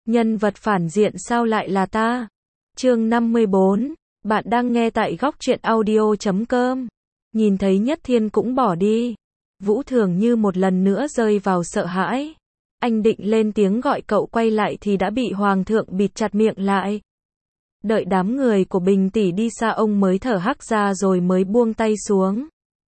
Nhân vật phản diện sao lại là ta? Chương 54, bạn đang nghe tại góc truyện audio.com. Nhìn thấy Nhất Thiên cũng bỏ đi. Vũ Thường như một lần nữa rơi vào sợ hãi. Anh định lên tiếng gọi cậu quay lại thì đã bị Hoàng thượng bịt chặt miệng lại. Đợi đám người của Bình tỷ đi xa ông mới thở hắt ra rồi mới buông tay xuống.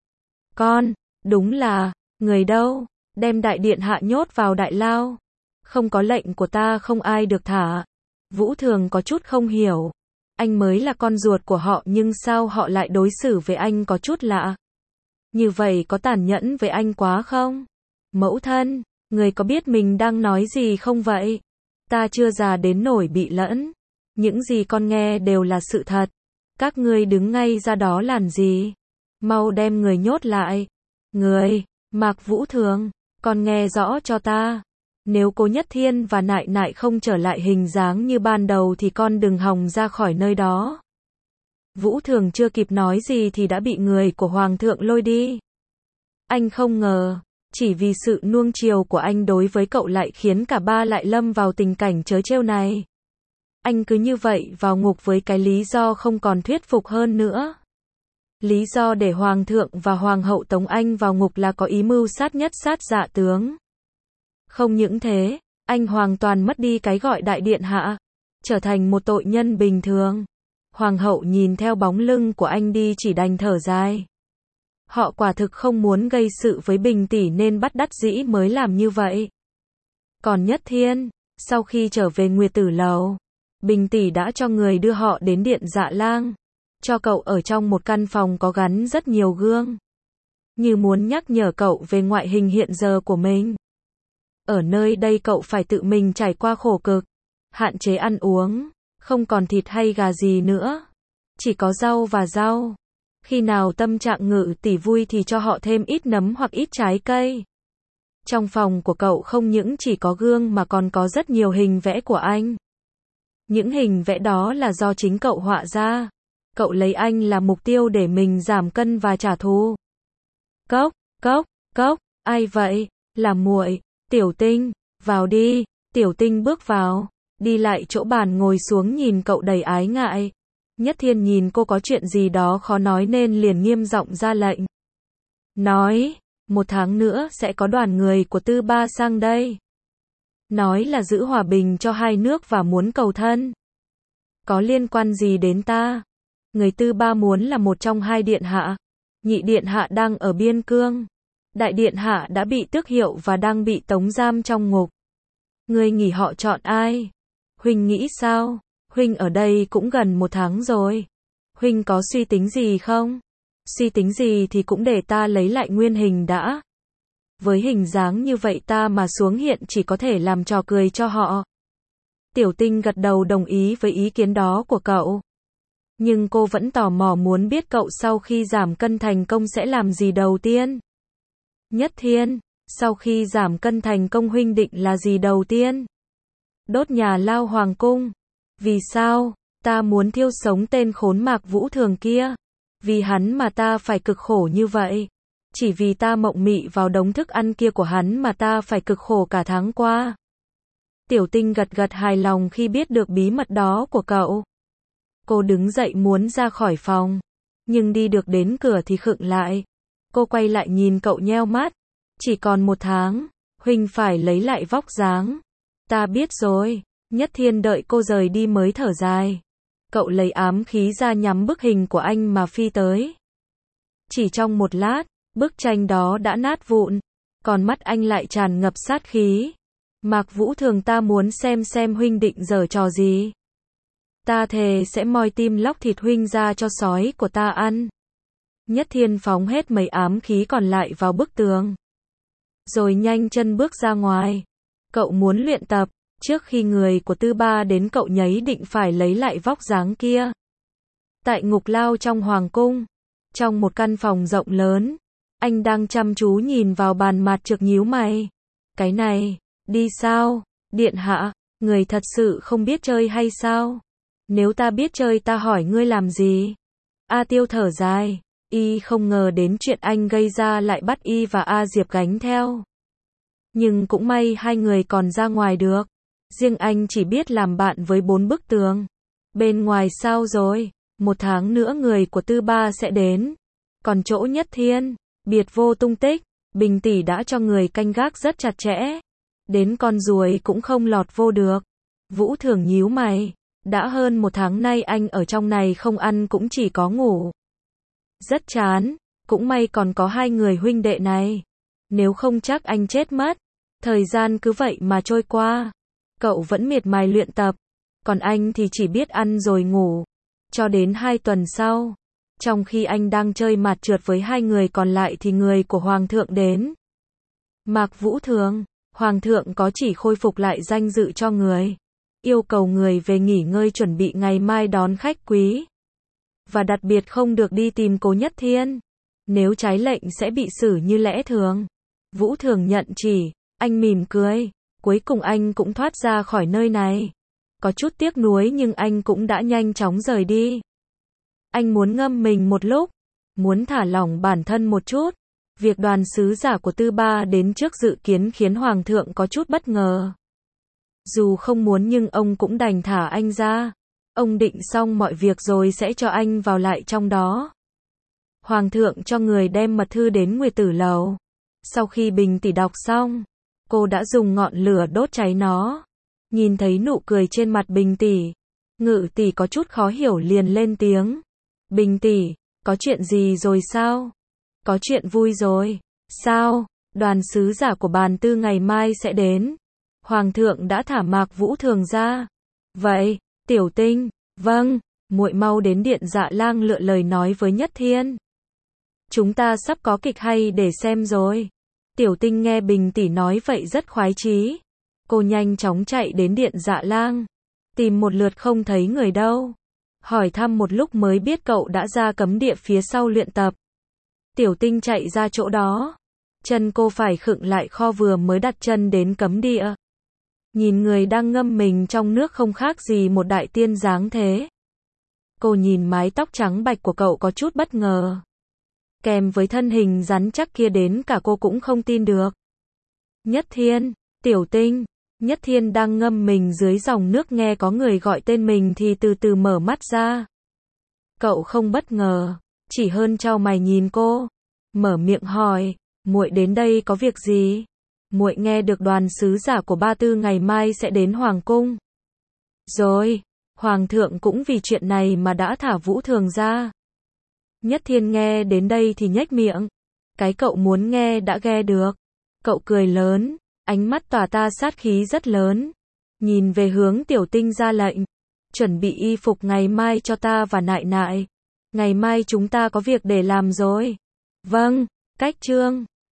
Con, đúng là, người đâu, đem đại điện hạ nhốt vào đại lao. Không có lệnh của ta không ai được thả. Vũ Thường có chút không hiểu. Anh mới là con ruột của họ nhưng sao họ lại đối xử với anh có chút lạ. Như vậy có tàn nhẫn với anh quá không? Mẫu thân, người có biết mình đang nói gì không vậy? Ta chưa già đến nổi bị lẫn. Những gì con nghe đều là sự thật. Các ngươi đứng ngay ra đó làm gì? Mau đem người nhốt lại. Người, Mạc Vũ Thường, con nghe rõ cho ta. Nếu Cố Nhất Thiên và Nại Nại không trở lại hình dáng như ban đầu thì con đừng hòng ra khỏi nơi đó. Vũ Thường chưa kịp nói gì thì đã bị người của Hoàng thượng lôi đi. Anh không ngờ, chỉ vì sự nuông chiều của anh đối với cậu lại khiến cả ba lại lâm vào tình cảnh trớ trêu này. Anh cứ như vậy vào ngục với cái lý do không còn thuyết phục hơn nữa. Lý do để Hoàng thượng và Hoàng hậu tống anh vào ngục là có ý mưu sát nhất sát dạ tướng. Không những thế, anh hoàn toàn mất đi cái gọi đại điện hạ, trở thành một tội nhân bình thường. Hoàng hậu nhìn theo bóng lưng của anh đi chỉ đành thở dài. Họ quả thực không muốn gây sự với Bình tỷ nên bắt đắc dĩ mới làm như vậy. Còn Nhất Thiên, sau khi trở về Nguyệt Tử Lầu, Bình tỷ đã cho người đưa họ đến điện Dạ Lang, cho cậu ở trong một căn phòng có gắn rất nhiều gương, như muốn nhắc nhở cậu về ngoại hình hiện giờ của mình. Ở nơi đây cậu phải tự mình trải qua khổ cực, hạn chế ăn uống, không còn thịt hay gà gì nữa, chỉ có rau và rau. Khi nào tâm trạng Ngự tỷ vui thì cho họ thêm ít nấm hoặc ít trái cây. Trong phòng của cậu không những chỉ có gương mà còn có rất nhiều hình vẽ của anh. Những hình vẽ đó là do chính cậu họa ra. Cậu lấy anh là mục tiêu để mình giảm cân và trả thù. Cốc, cốc, cốc, ai vậy? Là muội. Tiểu Tinh, vào đi. Tiểu Tinh bước vào, đi lại chỗ bàn ngồi xuống nhìn cậu đầy ái ngại. Nhất Thiên nhìn cô có chuyện gì đó khó nói nên liền nghiêm giọng ra lệnh. Nói, 1 tháng nữa sẽ có đoàn người của Tư Ba sang đây. Nói là giữ hòa bình cho hai nước và muốn cầu thân. Có liên quan gì đến ta? Người Tư Ba muốn là một trong hai điện hạ. Nhị điện hạ đang ở biên cương. Đại điện hạ đã bị tước hiệu và đang bị tống giam trong ngục. Ngươi nghĩ họ chọn ai? Huynh nghĩ sao? Huynh ở đây cũng gần 1 tháng rồi. Huynh có suy tính gì không? Suy tính gì thì cũng để ta lấy lại nguyên hình đã. Với hình dáng như vậy ta mà xuống hiện chỉ có thể làm trò cười cho họ. Tiểu Tinh gật đầu đồng ý với ý kiến đó của cậu. Nhưng cô vẫn tò mò muốn biết cậu sau khi giảm cân thành công sẽ làm gì đầu tiên. Nhất Thiên, sau khi giảm cân thành công huynh định là gì đầu tiên? Đốt nhà lao hoàng cung. Vì sao? Ta muốn thiêu sống tên khốn Mạc Vũ Thường kia. Vì hắn mà ta phải cực khổ như vậy. Chỉ vì ta mộng mị vào đống thức ăn kia của hắn mà ta phải cực khổ cả tháng qua. Tiểu Tinh gật gật hài lòng khi biết được bí mật đó của cậu. Cô đứng dậy muốn ra khỏi phòng. Nhưng đi được đến cửa thì khựng lại. Cô quay lại nhìn cậu nheo mắt. Chỉ còn 1 tháng, huynh phải lấy lại vóc dáng. Ta biết rồi. Nhất Thiên đợi cô rời đi mới thở dài. Cậu lấy ám khí ra nhắm bức hình của anh mà phi tới. Chỉ trong 1 lát, bức tranh đó đã nát vụn. Còn mắt anh lại tràn ngập sát khí. Mạc Vũ Thường, ta muốn xem huynh định giở trò gì. Ta thề sẽ moi tim lóc thịt huynh ra cho sói của ta ăn. Nhất Thiên phóng hết mấy ám khí còn lại vào bức tường. Rồi nhanh chân bước ra ngoài. Cậu muốn luyện tập. Trước khi người của Tư Ba đến cậu nhấy định phải lấy lại vóc dáng kia. Tại ngục lao trong hoàng cung. Trong một căn phòng rộng lớn. Anh đang chăm chú nhìn vào bàn mặt trực nhíu mày. Cái này, đi sao? Điện hạ, người thật sự không biết chơi hay sao? Nếu ta biết chơi ta hỏi ngươi làm gì? A Tiêu thở dài. Y không ngờ đến chuyện anh gây ra lại bắt Y và A Diệp gánh theo. Nhưng cũng may hai người còn ra ngoài được. Riêng anh chỉ biết làm bạn với 4 bức tường. Bên ngoài sao rồi? 1 tháng nữa người của Tư Ba sẽ đến. Còn chỗ Nhất Thiên, biệt vô tung tích. Bình tỷ đã cho người canh gác rất chặt chẽ. Đến con ruồi cũng không lọt vô được. Vũ Thường nhíu mày. Đã hơn 1 tháng nay anh ở trong này không ăn cũng chỉ có ngủ. Rất chán. Cũng may còn có 2 người huynh đệ này. Nếu không chắc anh chết mất. Thời gian cứ vậy mà trôi qua. Cậu vẫn miệt mài luyện tập. Còn anh thì chỉ biết ăn rồi ngủ. Cho đến 2 tuần sau. Trong khi anh đang chơi mạt trượt với 2 người còn lại thì người của Hoàng thượng đến. Mạc Vũ Thường, Hoàng thượng có chỉ khôi phục lại danh dự cho người. Yêu cầu người về nghỉ ngơi chuẩn bị ngày mai đón khách quý. Và đặc biệt không được đi tìm Cố Nhất Thiên. Nếu trái lệnh sẽ bị xử như lẽ thường. Vũ Thường nhận chỉ, anh mỉm cười. Cuối cùng anh cũng thoát ra khỏi nơi này. Có chút tiếc nuối nhưng anh cũng đã nhanh chóng rời đi. Anh muốn ngâm mình một lúc. Muốn thả lỏng bản thân một chút. Việc đoàn sứ giả của Tư Ba đến trước dự kiến khiến Hoàng thượng có chút bất ngờ. Dù không muốn nhưng ông cũng đành thả anh ra. Ông định xong mọi việc rồi sẽ cho anh vào lại trong đó. Hoàng thượng cho người đem mật thư đến Nguyệt Tử Lầu. Sau khi Bình tỷ đọc xong, cô đã dùng ngọn lửa đốt cháy nó. Nhìn thấy nụ cười trên mặt Bình tỷ, Ngự tỷ có chút khó hiểu liền lên tiếng. Bình tỷ, có chuyện gì rồi sao? Có chuyện vui rồi. Sao? Đoàn sứ giả của Bàn Tư ngày mai sẽ đến. Hoàng thượng đã thả Mạc Vũ Thường ra. Vậy, Tiểu Tinh, vâng, muội mau đến điện Dạ Lang lựa lời nói với Nhất Thiên. Chúng ta sắp có kịch hay để xem rồi. Tiểu Tinh nghe Bình tỷ nói vậy rất khoái chí. Cô nhanh chóng chạy đến điện Dạ Lang. Tìm một lượt không thấy người đâu. Hỏi thăm một lúc mới biết cậu đã ra cấm địa phía sau luyện tập. Tiểu Tinh chạy ra chỗ đó. Chân cô phải khựng lại kho vừa mới đặt chân đến cấm địa. Nhìn người đang ngâm mình trong nước không khác gì một đại tiên dáng thế. Cô nhìn mái tóc trắng bạch của cậu có chút bất ngờ. Kèm với thân hình rắn chắc kia đến cả cô cũng không tin được. Nhất Thiên, Tiểu Tinh, Nhất Thiên đang ngâm mình dưới dòng nước nghe có người gọi tên mình thì từ từ mở mắt ra. Cậu không bất ngờ, chỉ hơn chau mày nhìn cô, mở miệng hỏi, muội đến đây có việc gì? Muội nghe được đoàn sứ giả của Ba Tư ngày mai sẽ đến Hoàng cung. Rồi, Hoàng thượng cũng vì chuyện này mà đã thả Vũ Thường ra. Nhất Thiên nghe đến đây thì nhếch miệng. Cái cậu muốn nghe đã nghe được. Cậu cười lớn, ánh mắt tỏa ta sát khí rất lớn. Nhìn về hướng Tiểu Tinh ra lệnh. Chuẩn bị y phục ngày mai cho ta và nại nại. Ngày mai chúng ta có việc để làm rồi. Vâng, cách chương.